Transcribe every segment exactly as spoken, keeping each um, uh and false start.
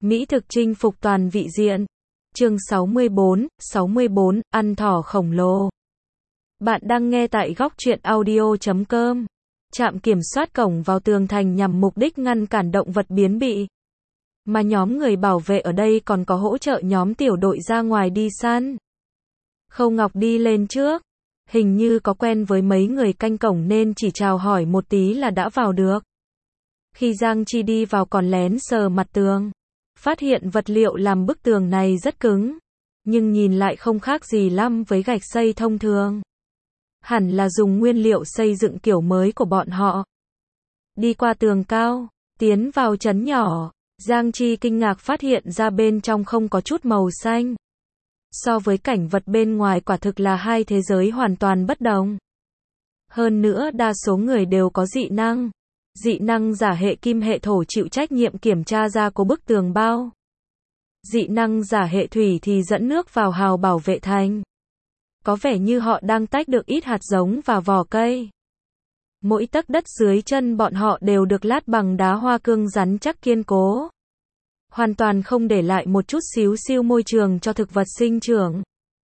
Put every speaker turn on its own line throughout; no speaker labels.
Mỹ thực chinh phục toàn vị diện. Chương sáu mươi bốn, sáu mươi bốn, ăn thỏ khổng lồ. Bạn đang nghe tại góc truyện audio chấm com. Trạm kiểm soát cổng vào tường thành nhằm mục đích ngăn cản động vật biến bị. Mà nhóm người bảo vệ ở đây còn có hỗ trợ nhóm tiểu đội ra ngoài đi săn. Khâu Ngọc đi lên trước. Hình như có quen với mấy người canh cổng nên chỉ chào hỏi một tí là đã vào được. Khi Giang Chi đi vào còn lén sờ mặt tường. Phát hiện vật liệu làm bức tường này rất cứng. Nhưng nhìn lại không khác gì lắm với gạch xây thông thường. Hẳn là dùng nguyên liệu xây dựng kiểu mới của bọn họ. Đi qua tường cao, tiến vào trấn nhỏ. Giang Chi kinh ngạc phát hiện ra bên trong không có chút màu xanh. So với cảnh vật bên ngoài quả thực là hai thế giới hoàn toàn bất đồng. Hơn nữa đa số người đều có dị năng. Dị năng giả hệ kim hệ thổ chịu trách nhiệm kiểm tra ra cố bức tường bao. Dị năng giả hệ thủy thì dẫn nước vào hào bảo vệ thành. Có vẻ như họ đang tách được ít hạt giống và vỏ cây. Mỗi tấc đất dưới chân bọn họ đều được lát bằng đá hoa cương rắn chắc kiên cố. Hoàn toàn không để lại một chút xíu xiu môi trường cho thực vật sinh trưởng.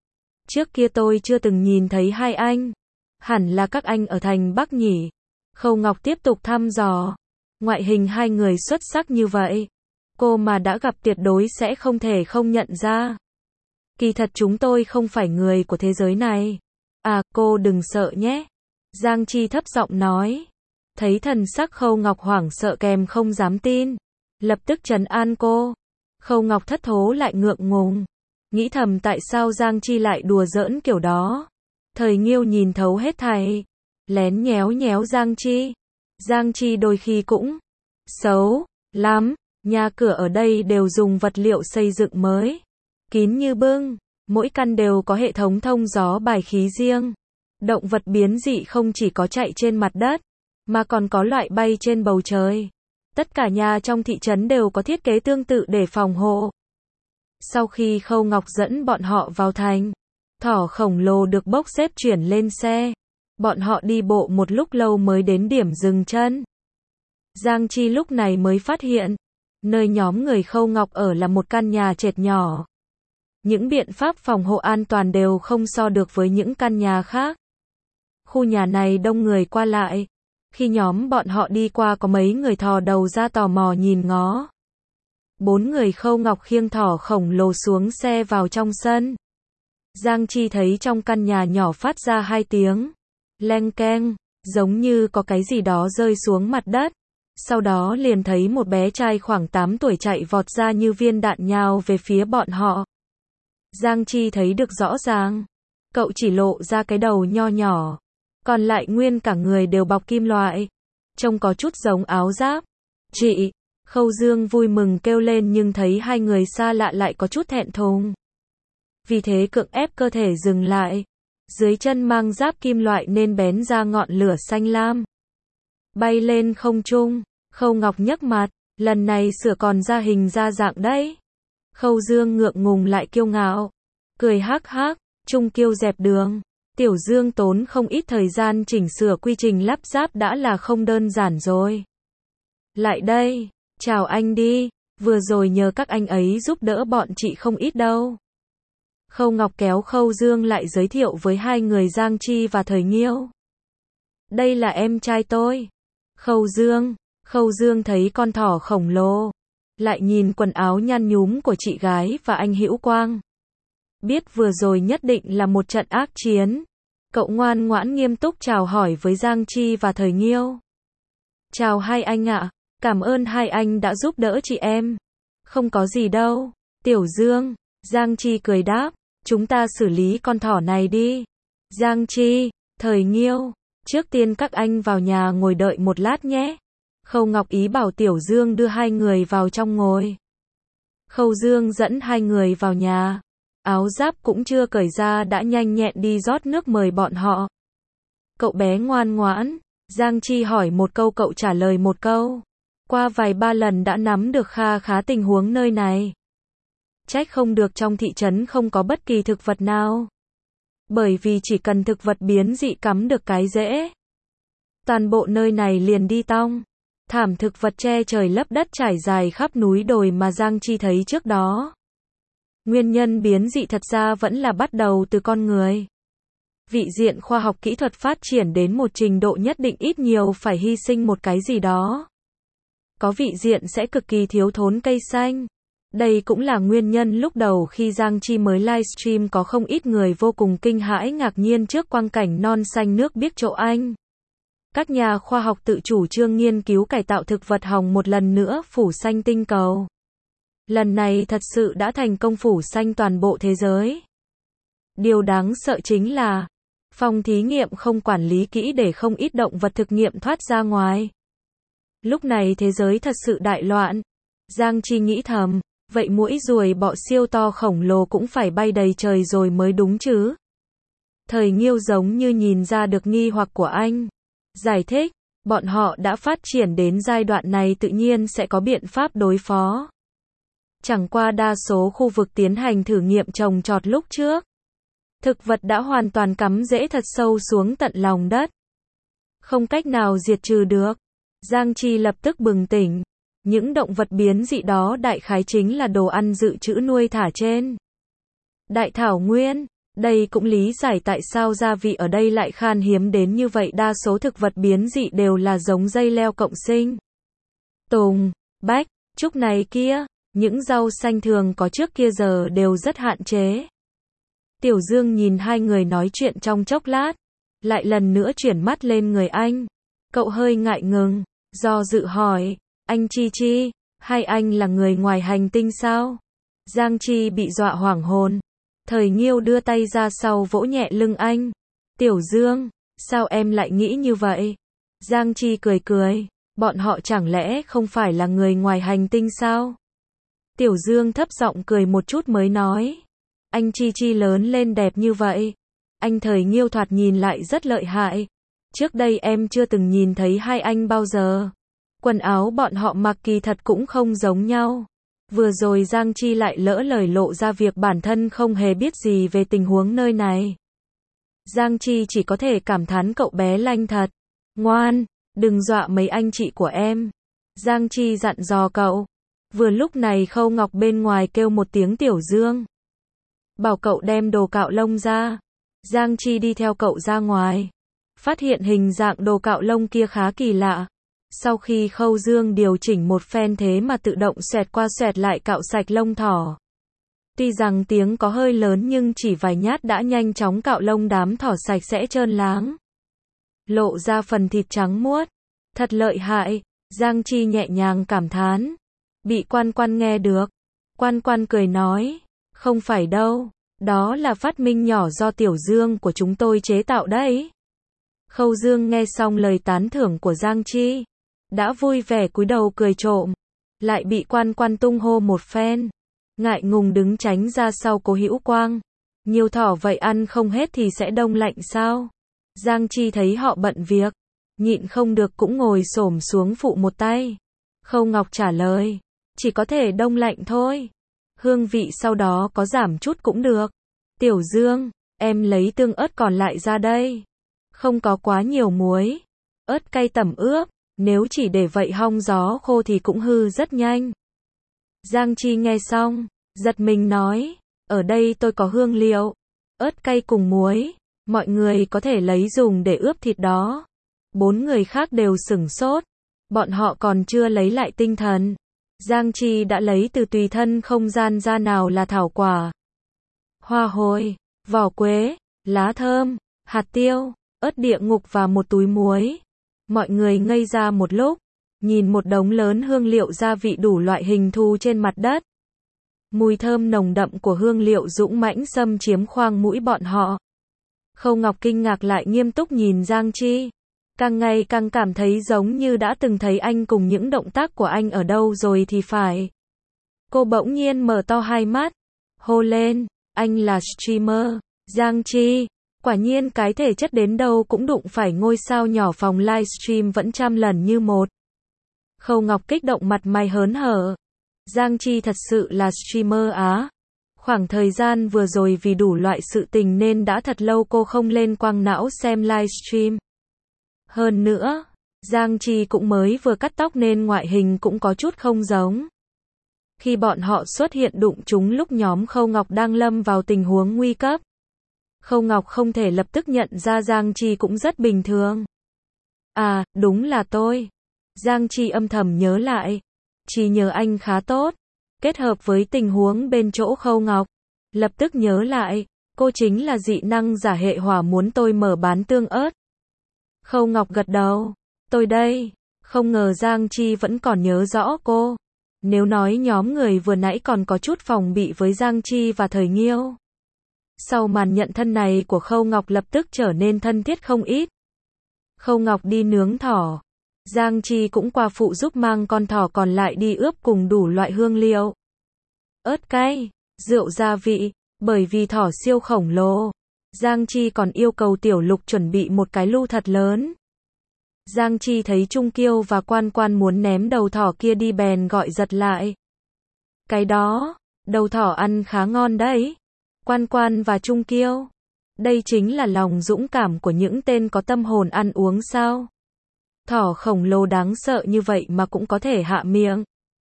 Trước kia tôi chưa từng nhìn thấy hai anh. Hẳn là các anh ở thành Bắc nhỉ. Khâu Ngọc tiếp tục thăm dò. Ngoại hình hai người xuất sắc như vậy. Cô mà đã gặp tuyệt đối sẽ không thể không nhận ra. Kỳ thật chúng tôi không phải người của thế giới này. À, cô đừng sợ nhé. Giang Chi thấp giọng nói. Thấy thần sắc Khâu Ngọc hoảng sợ kèm không dám tin. Lập tức trấn an cô. Khâu Ngọc thất thố lại ngượng ngùng. Nghĩ thầm tại sao Giang Chi lại đùa giỡn kiểu đó. Thời Nghiêu nhìn thấu hết thảy. Lén nhéo nhéo Giang Chi. Giang Chi đôi khi cũng xấu lắm. Nhà cửa ở đây đều dùng vật liệu xây dựng mới. Kín như bưng. Mỗi căn đều có hệ thống thông gió bài khí riêng. Động vật biến dị không chỉ có chạy trên mặt đất, mà còn có loại bay trên bầu trời. Tất cả nhà trong thị trấn đều có thiết kế tương tự để phòng hộ. Sau khi Khâu Ngọc dẫn bọn họ vào thành, thỏ khổng lồ được bốc xếp chuyển lên xe. Bọn họ đi bộ một lúc lâu mới đến điểm dừng chân. Giang Chi lúc này mới phát hiện, nơi nhóm người Khâu Ngọc ở là một căn nhà trệt nhỏ. Những biện pháp phòng hộ an toàn đều không so được với những căn nhà khác. Khu nhà này đông người qua lại. Khi nhóm bọn họ đi qua có mấy người thò đầu ra tò mò nhìn ngó. Bốn người Khâu Ngọc khiêng thỏ khổng lồ xuống xe vào trong sân. Giang Chi thấy trong căn nhà nhỏ phát ra hai tiếng leng keng, giống như có cái gì đó rơi xuống mặt đất. Sau đó liền thấy một bé trai khoảng tám tuổi chạy vọt ra như viên đạn nhào về phía bọn họ. Giang Chi thấy được rõ ràng. Cậu chỉ lộ ra cái đầu nho nhỏ. Còn lại nguyên cả người đều bọc kim loại. Trông có chút giống áo giáp. Chị! Khâu Dương vui mừng kêu lên nhưng thấy hai người xa lạ lại có chút thẹn thùng. Vì thế cưỡng ép cơ thể dừng lại. Dưới chân mang giáp kim loại nên bén ra ngọn lửa xanh lam. Bay lên không trung. Khâu Ngọc nhấc mặt. Lần này sửa còn ra hình ra dạng đấy. Khâu Dương ngượng ngùng lại kiêu ngạo. Cười hắc hắc. Trung kiêu dẹp đường. Tiểu Dương tốn không ít thời gian chỉnh sửa quy trình lắp ráp đã là không đơn giản rồi. Lại đây. Chào anh đi. Vừa rồi nhờ các anh ấy giúp đỡ bọn chị không ít đâu. Khâu Ngọc kéo Khâu Dương lại giới thiệu với hai người Giang Chi và Thời Nghiêu. Đây là em trai tôi. Khâu Dương. Khâu Dương thấy con thỏ khổng lồ. Lại nhìn quần áo nhăn nhúm của chị gái và anh Hữu Quang. Biết vừa rồi nhất định là một trận ác chiến. Cậu ngoan ngoãn nghiêm túc chào hỏi với Giang Chi và Thời Nghiêu. Chào hai anh ạ. Cảm ơn hai anh đã giúp đỡ chị em. Không có gì đâu. Tiểu Dương. Giang Chi cười đáp. Chúng ta xử lý con thỏ này đi. Giang Chi, Thời Nghiêu. Trước tiên các anh vào nhà ngồi đợi một lát nhé. Khâu Ngọc ý bảo Tiểu Dương đưa hai người vào trong ngồi. Khâu Dương dẫn hai người vào nhà. Áo giáp cũng chưa cởi ra đã nhanh nhẹn đi rót nước mời bọn họ. Cậu bé ngoan ngoãn. Giang Chi hỏi một câu cậu trả lời một câu. Qua vài ba lần đã nắm được kha khá tình huống nơi này. Trách không được trong thị trấn không có bất kỳ thực vật nào. Bởi vì chỉ cần thực vật biến dị cắm được cái rễ. Toàn bộ nơi này liền đi tong. Thảm thực vật che trời lấp đất trải dài khắp núi đồi mà Giang Chi thấy trước đó. Nguyên nhân biến dị thật ra vẫn là bắt đầu từ con người. Vị diện khoa học kỹ thuật phát triển đến một trình độ nhất định ít nhiều phải hy sinh một cái gì đó. Có vị diện sẽ cực kỳ thiếu thốn cây xanh. Đây cũng là nguyên nhân lúc đầu khi Giang Chi mới livestream có không ít người vô cùng kinh hãi ngạc nhiên trước quang cảnh non xanh nước biếc chỗ Anh. Các nhà khoa học tự chủ trương nghiên cứu cải tạo thực vật hồng một lần nữa phủ xanh tinh cầu. Lần này thật sự đã thành công phủ xanh toàn bộ thế giới. Điều đáng sợ chính là phòng thí nghiệm không quản lý kỹ để không ít động vật thực nghiệm thoát ra ngoài. Lúc này thế giới thật sự đại loạn. Giang Chi nghĩ thầm, vậy muỗi ruồi bọ siêu to khổng lồ cũng phải bay đầy trời rồi mới đúng chứ. Thời Nghiêu giống như nhìn ra được nghi hoặc của anh. Giải thích, bọn họ đã phát triển đến giai đoạn này tự nhiên sẽ có biện pháp đối phó. Chẳng qua đa số khu vực tiến hành thử nghiệm trồng trọt lúc trước. Thực vật đã hoàn toàn cắm rễ thật sâu xuống tận lòng đất. Không cách nào diệt trừ được. Giang Chi lập tức bừng tỉnh. Những động vật biến dị đó đại khái chính là đồ ăn dự trữ nuôi thả trên Đại thảo nguyên. Đây cũng lý giải tại sao gia vị ở đây lại khan hiếm đến như vậy. Đa số thực vật biến dị đều là giống dây leo cộng sinh. Tùng, bách, trúc này kia, những rau xanh thường có trước kia giờ đều rất hạn chế. Tiểu Dương nhìn hai người nói chuyện trong chốc lát, lại lần nữa chuyển mắt lên người anh. Cậu hơi ngại ngùng, do dự hỏi, anh Chi Chi, hay anh là người ngoài hành tinh sao? Giang Chi bị dọa hoảng hồn. Thời Nghiêu đưa tay ra sau vỗ nhẹ lưng anh. Tiểu Dương, sao em lại nghĩ như vậy? Giang Chi cười cười, bọn họ chẳng lẽ không phải là người ngoài hành tinh sao? Tiểu Dương thấp giọng cười một chút mới nói. Anh Chi Chi lớn lên đẹp như vậy. Anh Thời Nghiêu thoạt nhìn lại rất lợi hại. Trước đây em chưa từng nhìn thấy hai anh bao giờ. Quần áo bọn họ mặc kỳ thật cũng không giống nhau. Vừa rồi Giang Chi lại lỡ lời lộ ra việc bản thân không hề biết gì về tình huống nơi này. Giang Chi chỉ có thể cảm thán cậu bé lanh thật. Ngoan, đừng dọa mấy anh chị của em. Giang Chi dặn dò cậu. Vừa lúc này Khâu Ngọc bên ngoài kêu một tiếng Tiểu Dương. Bảo cậu đem đồ cạo lông ra. Giang Chi đi theo cậu ra ngoài. Phát hiện hình dạng đồ cạo lông kia khá kỳ lạ. Sau khi Khâu Dương điều chỉnh một phen thế mà tự động xoẹt qua xoẹt lại cạo sạch lông thỏ. Tuy rằng tiếng có hơi lớn nhưng chỉ vài nhát đã nhanh chóng cạo lông đám thỏ sạch sẽ trơn láng. Lộ ra phần thịt trắng muốt. Thật lợi hại. Giang Chi nhẹ nhàng cảm thán. Bị Quan Quan nghe được. Quan Quan cười nói. Không phải đâu. Đó là phát minh nhỏ do Tiểu Dương của chúng tôi chế tạo đấy. Khâu Dương nghe xong lời tán thưởng của Giang Chi. Đã vui vẻ cúi đầu cười trộm. Lại bị Quan Quan tung hô một phen. Ngại ngùng đứng tránh ra sau Cố Hữu Quang. Nhiều thỏ vậy ăn không hết thì sẽ đông lạnh sao? Giang Chi thấy họ bận việc. Nhịn không được cũng ngồi xổm xuống phụ một tay. Khâu Ngọc trả lời. Chỉ có thể đông lạnh thôi. Hương vị sau đó có giảm chút cũng được. Tiểu Dương, em lấy tương ớt còn lại ra đây. Không có quá nhiều muối. Ớt cay tẩm ướp. Nếu chỉ để vậy hong gió khô thì cũng hư rất nhanh. Giang Chi nghe xong, giật mình nói. Ở đây tôi có hương liệu. Ớt cay cùng muối. Mọi người có thể lấy dùng để ướp thịt đó. Bốn người khác đều sửng sốt. Bọn họ còn chưa lấy lại tinh thần. Giang Chi đã lấy từ tùy thân không gian ra nào là thảo quả, hoa hồi, vỏ quế, lá thơm, hạt tiêu, ớt địa ngục và một túi muối. Mọi người ngây ra một lúc, nhìn một đống lớn hương liệu gia vị đủ loại hình thù trên mặt đất. Mùi thơm nồng đậm của hương liệu dũng mãnh xâm chiếm khoang mũi bọn họ. Khâu Ngọc kinh ngạc lại nghiêm túc nhìn Giang Chi. Càng ngày càng cảm thấy giống như đã từng thấy anh cùng những động tác của anh ở đâu rồi thì phải. Cô bỗng nhiên mở to hai mắt, hô lên, anh là streamer, Giang Chi. Quả nhiên cái thể chất đến đâu cũng đụng phải ngôi sao nhỏ phòng livestream vẫn trăm lần như một. Khâu Ngọc kích động mặt mày hớn hở. Giang Chi thật sự là streamer á. Khoảng thời gian vừa rồi vì đủ loại sự tình nên đã thật lâu cô không lên quang não xem livestream. Hơn nữa, Giang Chi cũng mới vừa cắt tóc nên ngoại hình cũng có chút không giống. Khi bọn họ xuất hiện đụng chúng lúc nhóm Khâu Ngọc đang lâm vào tình huống nguy cấp. Khâu Ngọc không thể lập tức nhận ra Giang Chi cũng rất bình thường. À, đúng là tôi. Giang Chi âm thầm nhớ lại. Chỉ nhớ anh khá tốt. Kết hợp với tình huống bên chỗ Khâu Ngọc. Lập tức nhớ lại, cô chính là dị năng giả hệ hỏa muốn tôi mở bán tương ớt. Khâu Ngọc gật đầu. Tôi đây. Không ngờ Giang Chi vẫn còn nhớ rõ cô. Nếu nói nhóm người vừa nãy còn có chút phòng bị với Giang Chi và Thời Nghiêu. Sau màn nhận thân này của Khâu Ngọc lập tức trở nên thân thiết không ít. Khâu Ngọc đi nướng thỏ. Giang Chi cũng qua phụ giúp mang con thỏ còn lại đi ướp cùng đủ loại hương liệu. Ớt cay, rượu gia vị, bởi vì thỏ siêu khổng lồ. Giang Chi còn yêu cầu Tiểu Lục chuẩn bị một cái lu thật lớn. Giang Chi thấy Trung Kiêu và Quan Quan muốn ném đầu thỏ kia đi bèn gọi giật lại. Cái đó, đầu thỏ ăn khá ngon đấy. Quan Quan và Trung Kiêu. Đây chính là lòng dũng cảm của những tên có tâm hồn ăn uống sao? Thỏ khổng lồ đáng sợ như vậy mà cũng có thể hạ miệng.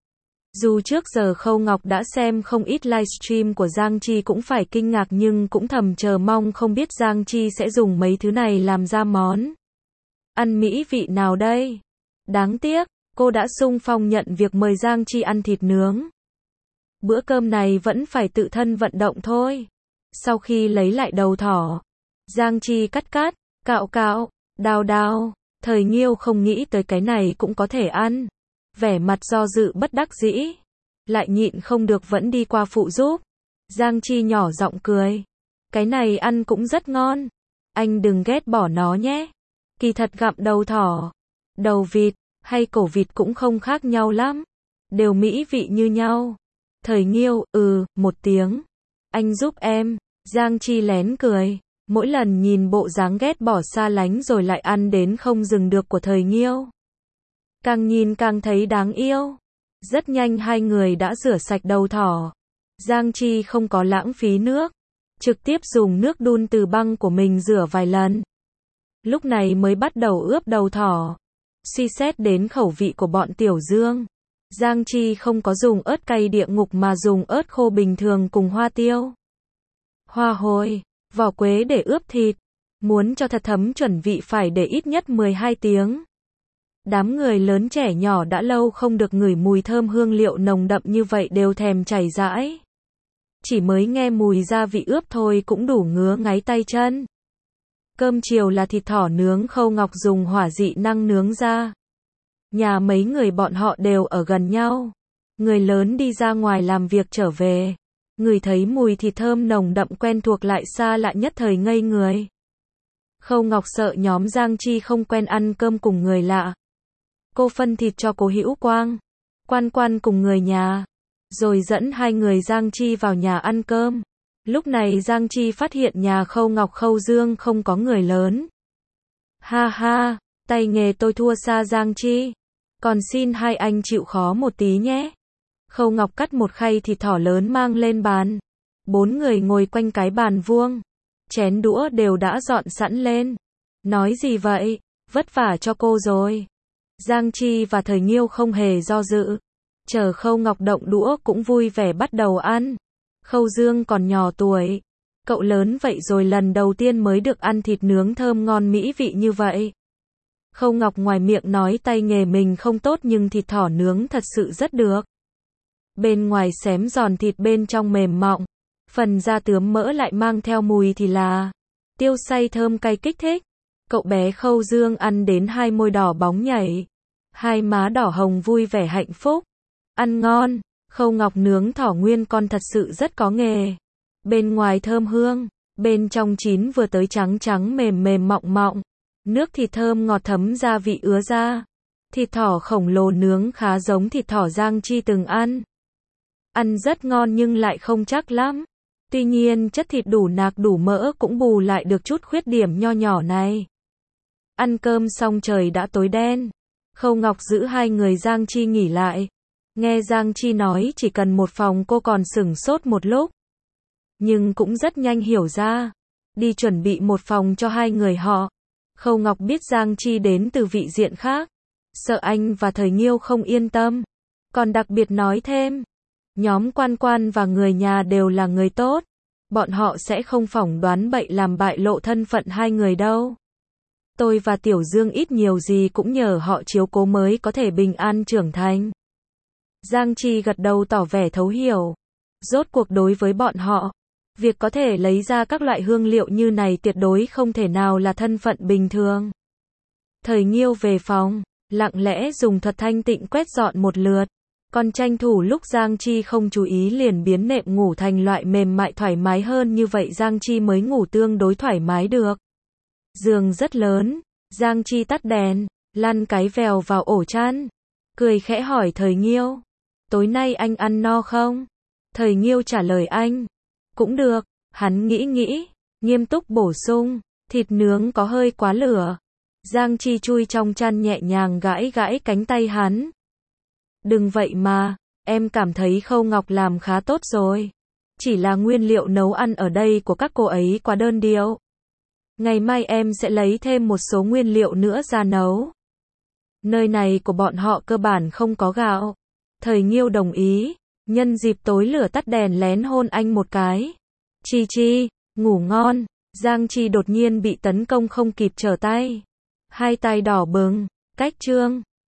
Dù trước giờ Khâu Ngọc đã xem không ít livestream của Giang Chi cũng phải kinh ngạc nhưng cũng thầm chờ mong không biết Giang Chi sẽ dùng mấy thứ này làm ra món ăn mỹ vị nào đây. Đáng tiếc, cô đã xung phong nhận việc mời Giang Chi ăn thịt nướng. Bữa cơm này vẫn phải tự thân vận động thôi. Sau khi lấy lại đầu thỏ, Giang Chi cắt cắt, cạo cạo, đào đào. Thời Nghiêu không nghĩ tới cái này cũng có thể ăn. Vẻ mặt do dự bất đắc dĩ. Lại nhịn không được vẫn đi qua phụ giúp. Giang Chi nhỏ giọng cười. Cái này ăn cũng rất ngon. Anh đừng ghét bỏ nó nhé. Kỳ thật gặm đầu thỏ, đầu vịt, hay cổ vịt cũng không khác nhau lắm. Đều mỹ vị như nhau. Thời Nghiêu, ừ, một tiếng. Anh giúp em. Giang Chi lén cười. Mỗi lần nhìn bộ dáng ghét bỏ xa lánh rồi lại ăn đến không dừng được của Thời Nghiêu. Càng nhìn càng thấy đáng yêu. Rất nhanh hai người đã rửa sạch đầu thỏ. Giang Chi không có lãng phí nước. Trực tiếp dùng nước đun từ băng của mình rửa vài lần. Lúc này mới bắt đầu ướp đầu thỏ. Suy xét đến khẩu vị của bọn Tiểu Dương. Giang Chi không có dùng ớt cay địa ngục mà dùng ớt khô bình thường cùng hoa tiêu, hoa hồi, vỏ quế để ướp thịt. Muốn cho thật thấm chuẩn vị phải để ít nhất mười hai tiếng. Đám người lớn trẻ nhỏ đã lâu không được ngửi mùi thơm hương liệu nồng đậm như vậy đều thèm chảy rãi. Chỉ mới nghe mùi gia vị ướp thôi cũng đủ ngứa ngáy tay chân. Cơm chiều là thịt thỏ nướng Khâu Ngọc dùng hỏa dị năng nướng ra. Nhà mấy người bọn họ đều ở gần nhau. Người lớn đi ra ngoài làm việc trở về. Người thấy mùi thịt thơm nồng đậm quen thuộc lại xa lạ nhất thời ngây người. Khâu Ngọc sợ nhóm Giang Chi không quen ăn cơm cùng người lạ. Cô phân thịt cho Cố Hữu Quang, Quan Quan cùng người nhà. Rồi dẫn hai người Giang Chi vào nhà ăn cơm. Lúc này Giang Chi phát hiện nhà Khâu Ngọc Khâu Dương không có người lớn. Ha ha, tay nghề tôi thua xa Giang Chi. Còn xin hai anh chịu khó một tí nhé. Khâu Ngọc cắt một khay thịt thỏ lớn mang lên bàn. Bốn người ngồi quanh cái bàn vuông. Chén đũa đều đã dọn sẵn lên. Nói gì vậy, vất vả cho cô rồi. Giang Chi và Thời Nghiêu không hề do dự. Chờ Khâu Ngọc động đũa cũng vui vẻ bắt đầu ăn. Khâu Dương còn nhỏ tuổi. Cậu lớn vậy rồi lần đầu tiên mới được ăn thịt nướng thơm ngon mỹ vị như vậy. Khâu Ngọc ngoài miệng nói tay nghề mình không tốt nhưng thịt thỏ nướng thật sự rất được. Bên ngoài xém giòn thịt bên trong mềm mọng. Phần da tướm mỡ lại mang theo mùi thì là tiêu xay thơm cay kích thích. Cậu bé Khâu Dương ăn đến hai môi đỏ bóng nhảy. Hai má đỏ hồng vui vẻ hạnh phúc. Ăn ngon. Khâu Ngọc nướng thỏ nguyên con thật sự rất có nghề. Bên ngoài thơm hương, bên trong chín vừa tới trắng trắng mềm mềm mọng mọng. Nước thịt thơm ngọt thấm gia vị ứa ra. Thịt thỏ khổng lồ nướng khá giống thịt thỏ Giang Chi từng ăn. Ăn rất ngon nhưng lại không chắc lắm. Tuy nhiên chất thịt đủ nạc đủ mỡ cũng bù lại được chút khuyết điểm nho nhỏ này. Ăn cơm xong trời đã tối đen. Khâu Ngọc giữ hai người Giang Chi nghỉ lại. Nghe Giang Chi nói chỉ cần một phòng cô còn sửng sốt một lúc. Nhưng cũng rất nhanh hiểu ra. Đi chuẩn bị một phòng cho hai người họ. Khâu Ngọc biết Giang Chi đến từ vị diện khác, sợ anh và Thời Nghiêu không yên tâm, còn đặc biệt nói thêm, nhóm Quan Quan và người nhà đều là người tốt, bọn họ sẽ không phỏng đoán bậy làm bại lộ thân phận hai người đâu. Tôi và Tiểu Dương ít nhiều gì cũng nhờ họ chiếu cố mới có thể bình an trưởng thành. Giang Chi gật đầu tỏ vẻ thấu hiểu. Rốt cuộc đối với bọn họ, việc có thể lấy ra các loại hương liệu như này tuyệt đối không thể nào là thân phận bình thường. Thời Nghiêu về phòng, lặng lẽ dùng thuật thanh tịnh quét dọn một lượt, còn tranh thủ lúc Giang Chi không chú ý liền biến nệm ngủ thành loại mềm mại thoải mái hơn, như vậy Giang Chi mới ngủ tương đối thoải mái được. Giường rất lớn, Giang Chi tắt đèn, lăn cái vèo vào ổ chăn, cười khẽ hỏi Thời Nghiêu, tối nay anh ăn no không? Thời Nghiêu trả lời anh, cũng được, hắn nghĩ nghĩ, nghiêm túc bổ sung, thịt nướng có hơi quá lửa. Giang Chi chui trong chăn nhẹ nhàng gãi gãi cánh tay hắn. Đừng vậy mà, em cảm thấy Khâu Ngọc làm khá tốt rồi. Chỉ là nguyên liệu nấu ăn ở đây của các cô ấy quá đơn điệu. Ngày mai em sẽ lấy thêm một số nguyên liệu nữa ra nấu. Nơi này của bọn họ cơ bản không có gạo. Thời Nghiêu đồng ý, nhân dịp tối lửa tắt đèn lén hôn anh một cái. Chi Chi, ngủ ngon. Giang Chi đột nhiên bị tấn công không kịp trở tay. Hai tay đỏ bừng, cách chương.